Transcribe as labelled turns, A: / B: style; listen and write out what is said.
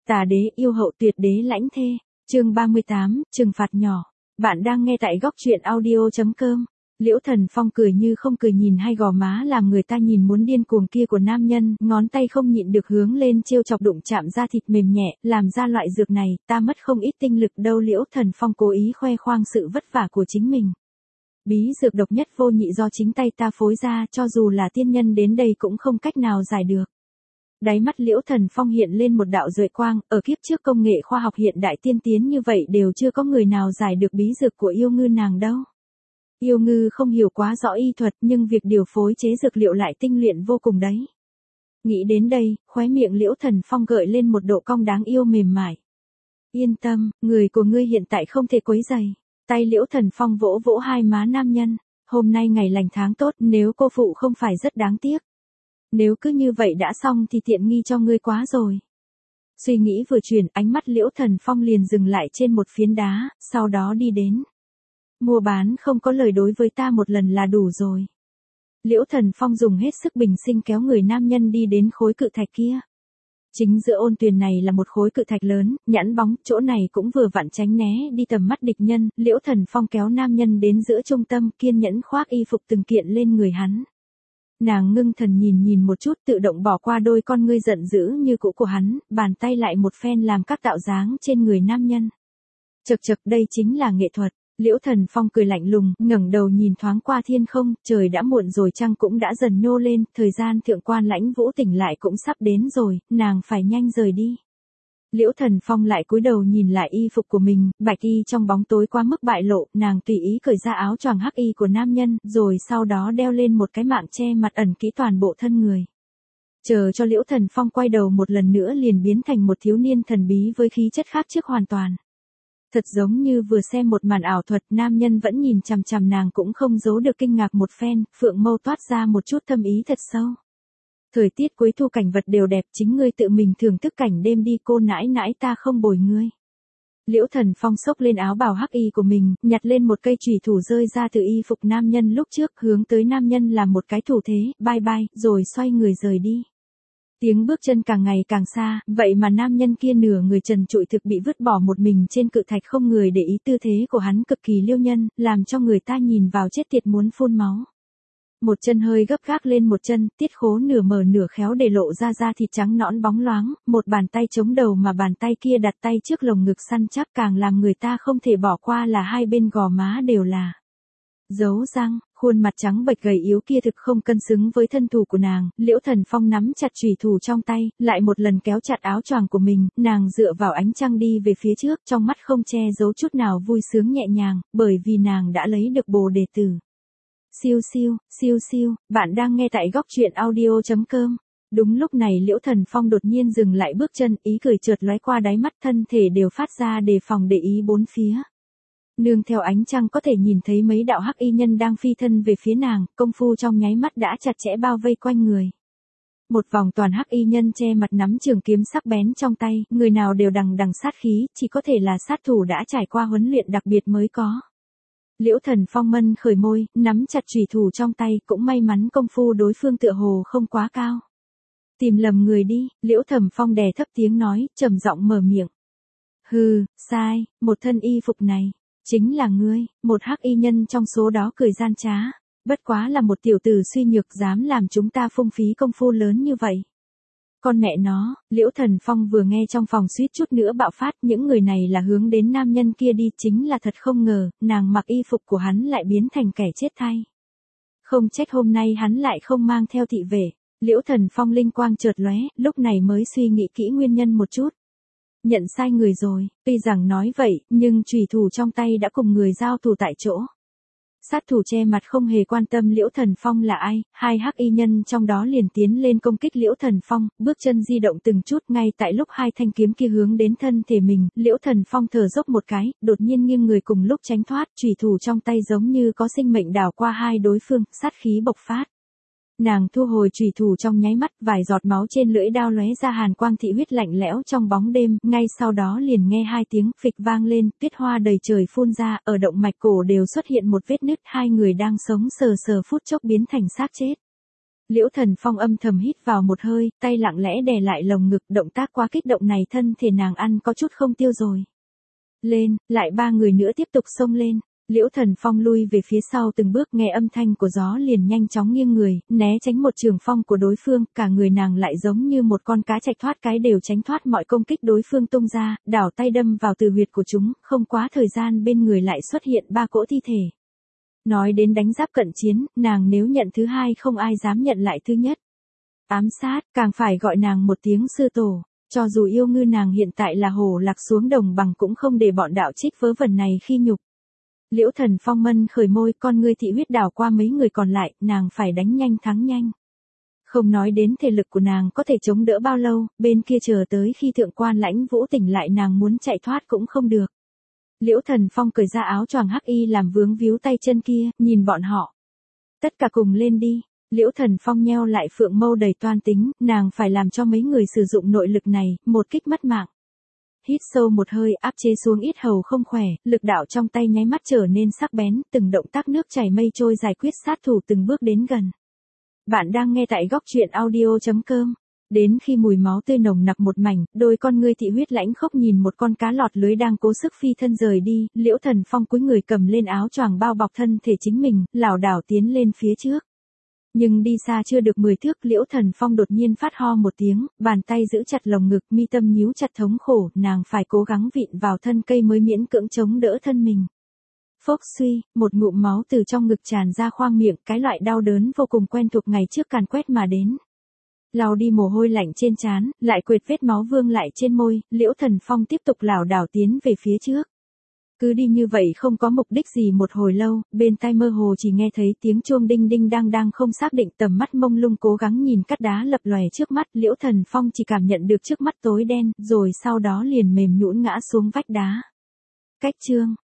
A: Tà đế yêu hậu tuyệt đế lãnh thê. Chương 38, trừng phạt nhỏ. Bạn đang nghe tại góc truyện audio.com. Liễu Thần Phong cười như không cười nhìn hai gò má làm người ta nhìn muốn điên cuồng kia của nam nhân, ngón tay không nhịn được hướng lên trêu chọc đụng chạm da thịt mềm nhẹ, làm ra loại dược này, ta mất không ít tinh lực đâu. Liễu Thần Phong cố ý khoe khoang sự vất vả của chính mình. Bí dược độc nhất vô nhị do chính tay ta phối ra, cho dù là tiên nhân đến đây cũng không cách nào giải được. Đáy mắt Liễu Thần Phong hiện lên một đạo duệ quang, ở kiếp trước công nghệ khoa học hiện đại tiên tiến như vậy đều chưa có người nào giải được bí dược của yêu ngư nàng đâu. Yêu ngư không hiểu quá rõ y thuật nhưng việc điều phối chế dược liệu lại tinh luyện vô cùng đấy. Nghĩ đến đây, khóe miệng Liễu Thần Phong gợi lên một độ cong đáng yêu mềm mại. Yên tâm, người của ngươi hiện tại không thể quấy rầy. Tay Liễu Thần Phong vỗ vỗ hai má nam nhân. Hôm nay ngày lành tháng tốt, nếu cô phụ không phải rất đáng tiếc. Nếu cứ như vậy đã xong thì tiện nghi cho ngươi quá rồi. Suy nghĩ vừa chuyển, ánh mắt Liễu Thần Phong liền dừng lại trên một phiến đá, sau đó đi đến. Mua bán không có lời đối với ta một lần là đủ rồi. Liễu Thần Phong dùng hết sức bình sinh kéo người nam nhân đi đến khối cự thạch kia. Chính giữa ôn tuyền này là một khối cự thạch lớn, nhẵn bóng, chỗ này cũng vừa vặn tránh né đi tầm mắt địch nhân. Liễu Thần Phong kéo nam nhân đến giữa trung tâm, kiên nhẫn khoác y phục từng kiện lên người hắn. Nàng ngưng thần nhìn một chút, tự động bỏ qua đôi con ngươi giận dữ như cũ của hắn, bàn tay lại một phen làm các tạo dáng trên người nam nhân. Chậc chậc, đây chính là nghệ thuật. Liễu Thần Phong cười lạnh lùng, ngẩng đầu nhìn thoáng qua thiên không, trời đã muộn rồi, trăng cũng đã dần nhô lên, thời gian thượng quan Lãnh Vũ tỉnh lại cũng sắp đến rồi, nàng phải nhanh rời đi. Liễu Thần Phong lại cúi đầu nhìn lại y phục của mình, bạch y trong bóng tối quá mức bại lộ, nàng tùy ý cởi ra áo choàng hắc y của nam nhân, rồi sau đó đeo lên một cái mạng che mặt ẩn kỹ toàn bộ thân người. Chờ cho Liễu Thần Phong quay đầu một lần nữa liền biến thành một thiếu niên thần bí với khí chất khác trước hoàn toàn. Thật giống như vừa xem một màn ảo thuật, nam nhân vẫn nhìn chằm chằm nàng cũng không giấu được kinh ngạc một phen, phượng mâu toát ra một chút thâm ý thật sâu. Thời tiết cuối thu cảnh vật đều đẹp, chính ngươi tự mình thưởng thức cảnh đêm đi, cô nãi nãi ta không bồi ngươi. Liễu Thần Phong xốc lên áo bào hắc y của mình, nhặt lên một cây chùy thủ rơi ra từ y phục nam nhân lúc trước, hướng tới nam nhân làm một cái thủ thế, bye bye, rồi xoay người rời đi. Tiếng bước chân càng ngày càng xa, vậy mà nam nhân kia nửa người trần trụi thực bị vứt bỏ một mình trên cự thạch, không người để ý tư thế của hắn cực kỳ liêu nhân, làm cho người ta nhìn vào chết tiệt muốn phun máu. Một chân hơi gấp gác lên một chân, tiết khố nửa mở nửa khéo để lộ ra da thịt trắng nõn bóng loáng, một bàn tay chống đầu mà bàn tay kia đặt tay trước lồng ngực săn chắc, càng làm người ta không thể bỏ qua là hai bên gò má đều là dấu răng. Khuôn mặt trắng bệch gầy yếu kia thực không cân xứng với thân thủ của nàng. Liễu Thần Phong nắm chặt chùy thủ trong tay, lại một lần kéo chặt áo choàng của mình, nàng dựa vào ánh trăng đi về phía trước, trong mắt không che giấu chút nào vui sướng nhẹ nhàng, bởi vì nàng đã lấy được bồ đề tử. Siêu siêu, siêu siêu, bạn đang nghe tại góc truyện audio.com. Đúng lúc này Liễu Thần Phong đột nhiên dừng lại bước chân, ý cười chợt lóe qua đáy mắt, thân thể đều phát ra đề phòng để ý bốn phía. Nương theo ánh trăng có thể nhìn thấy mấy đạo hắc y nhân đang phi thân về phía nàng, công phu trong nháy mắt đã chặt chẽ bao vây quanh người. Một vòng toàn hắc y nhân che mặt nắm trường kiếm sắc bén trong tay, người nào đều đằng đằng sát khí, chỉ có thể là sát thủ đã trải qua huấn luyện đặc biệt mới có. Liễu Thần Phong mân khởi môi, nắm chặt chùy thủ trong tay, cũng may mắn công phu đối phương tựa hồ không quá cao. Tìm lầm người đi, Liễu Thần Phong đè thấp tiếng nói, trầm giọng mở miệng. Hừ, sai, một thân y phục này. Chính là ngươi, một hắc y nhân trong số đó cười gian trá. Bất quá là một tiểu tử suy nhược dám làm chúng ta phung phí công phu lớn như vậy. Con mẹ nó, Liễu Thần Phong vừa nghe trong phòng suýt chút nữa bạo phát, những người này là hướng đến nam nhân kia đi, chính là thật không ngờ, nàng mặc y phục của hắn lại biến thành kẻ chết thay. Không trách hôm nay hắn lại không mang theo thị vệ. Liễu Thần Phong linh quang chợt lóe, lúc này mới suy nghĩ kỹ nguyên nhân một chút. Nhận sai người rồi, tuy rằng nói vậy, nhưng chùy thủ trong tay đã cùng người giao thủ tại chỗ. Sát thủ che mặt không hề quan tâm Liễu Thần Phong là ai, hai hắc y nhân trong đó liền tiến lên công kích Liễu Thần Phong, bước chân di động từng chút, ngay tại lúc hai thanh kiếm kia hướng đến thân thể mình, Liễu Thần Phong thở dốc một cái, đột nhiên nghiêng người cùng lúc tránh thoát, chùy thủ trong tay giống như có sinh mệnh đảo qua hai đối phương, sát khí bộc phát. Nàng thu hồi chùy thủ trong nháy mắt, vài giọt máu trên lưỡi đao lóe ra hàn quang thị huyết lạnh lẽo trong bóng đêm, ngay sau đó liền nghe hai tiếng phịch vang lên, tuyết hoa đầy trời phun ra, ở động mạch cổ đều xuất hiện một vết nứt, hai người đang sống sờ sờ phút chốc biến thành xác chết. Liễu Thần Phong âm thầm hít vào một hơi, tay lặng lẽ đè lại lồng ngực, động tác quá kích động này thân thể nàng ăn có chút không tiêu rồi. Lên, lại ba người nữa tiếp tục xông lên. Liễu Thần Phong lui về phía sau từng bước, nghe âm thanh của gió liền nhanh chóng nghiêng người, né tránh một trường phong của đối phương, cả người nàng lại giống như một con cá chạch thoát cái đều tránh thoát mọi công kích đối phương tung ra, đảo tay đâm vào từ huyệt của chúng, không quá thời gian bên người lại xuất hiện ba cỗ thi thể. Nói đến đánh giáp cận chiến, nàng nếu nhận thứ hai không ai dám nhận lại thứ nhất. Ám sát, càng phải gọi nàng một tiếng sư tổ. Cho dù yêu ngư nàng hiện tại là hổ lạc xuống đồng bằng cũng không để bọn đạo trích vớ vẩn này khi nhục. Liễu Thần Phong mân khởi môi, con ngươi thị huyết đảo qua mấy người còn lại, nàng phải đánh nhanh thắng nhanh. Không nói đến thể lực của nàng có thể chống đỡ bao lâu, bên kia chờ tới khi thượng quan Lãnh Vũ tỉnh lại nàng muốn chạy thoát cũng không được. Liễu Thần Phong cởi ra áo choàng hắc y làm vướng víu tay chân kia, nhìn bọn họ. Tất cả cùng lên đi. Liễu Thần Phong nheo lại phượng mâu đầy toan tính, nàng phải làm cho mấy người sử dụng nội lực này, một kích mất mạng. Hít sâu một hơi, áp chế xuống yết hầu không khỏe, lực đạo trong tay nháy mắt trở nên sắc bén, từng động tác nước chảy mây trôi giải quyết sát thủ từng bước đến gần. Bạn đang nghe tại góc truyện audio.com. Đến khi mùi máu tươi nồng nặc một mảnh, đôi con ngươi thị huyết lãnh khốc nhìn một con cá lọt lưới đang cố sức phi thân rời đi, Liễu Thần Phong cúi người cầm lên áo choàng bao bọc thân thể chính mình, lảo đảo tiến lên phía trước. Nhưng đi xa chưa được 10 thước, Liễu Thần Phong đột nhiên phát ho một tiếng, bàn tay giữ chặt lồng ngực, mi tâm nhíu chặt thống khổ, nàng phải cố gắng vịn vào thân cây mới miễn cưỡng chống đỡ thân mình. Phốc suy, một ngụm máu từ trong ngực tràn ra khoang miệng, cái loại đau đớn vô cùng quen thuộc ngày trước càn quét mà đến. Lau đi mồ hôi lạnh trên trán, lại quệt vết máu vương lại trên môi, Liễu Thần Phong tiếp tục lảo đảo tiến về phía trước. Cứ đi như vậy không có mục đích gì một hồi lâu, bên tai mơ hồ chỉ nghe thấy tiếng chuông đinh đinh đang không xác định, tầm mắt mông lung cố gắng nhìn cát đá lập lòe trước mắt, Liễu Thần Phong chỉ cảm nhận được trước mắt tối đen, rồi sau đó liền mềm nhũn ngã xuống vách đá. Cách chương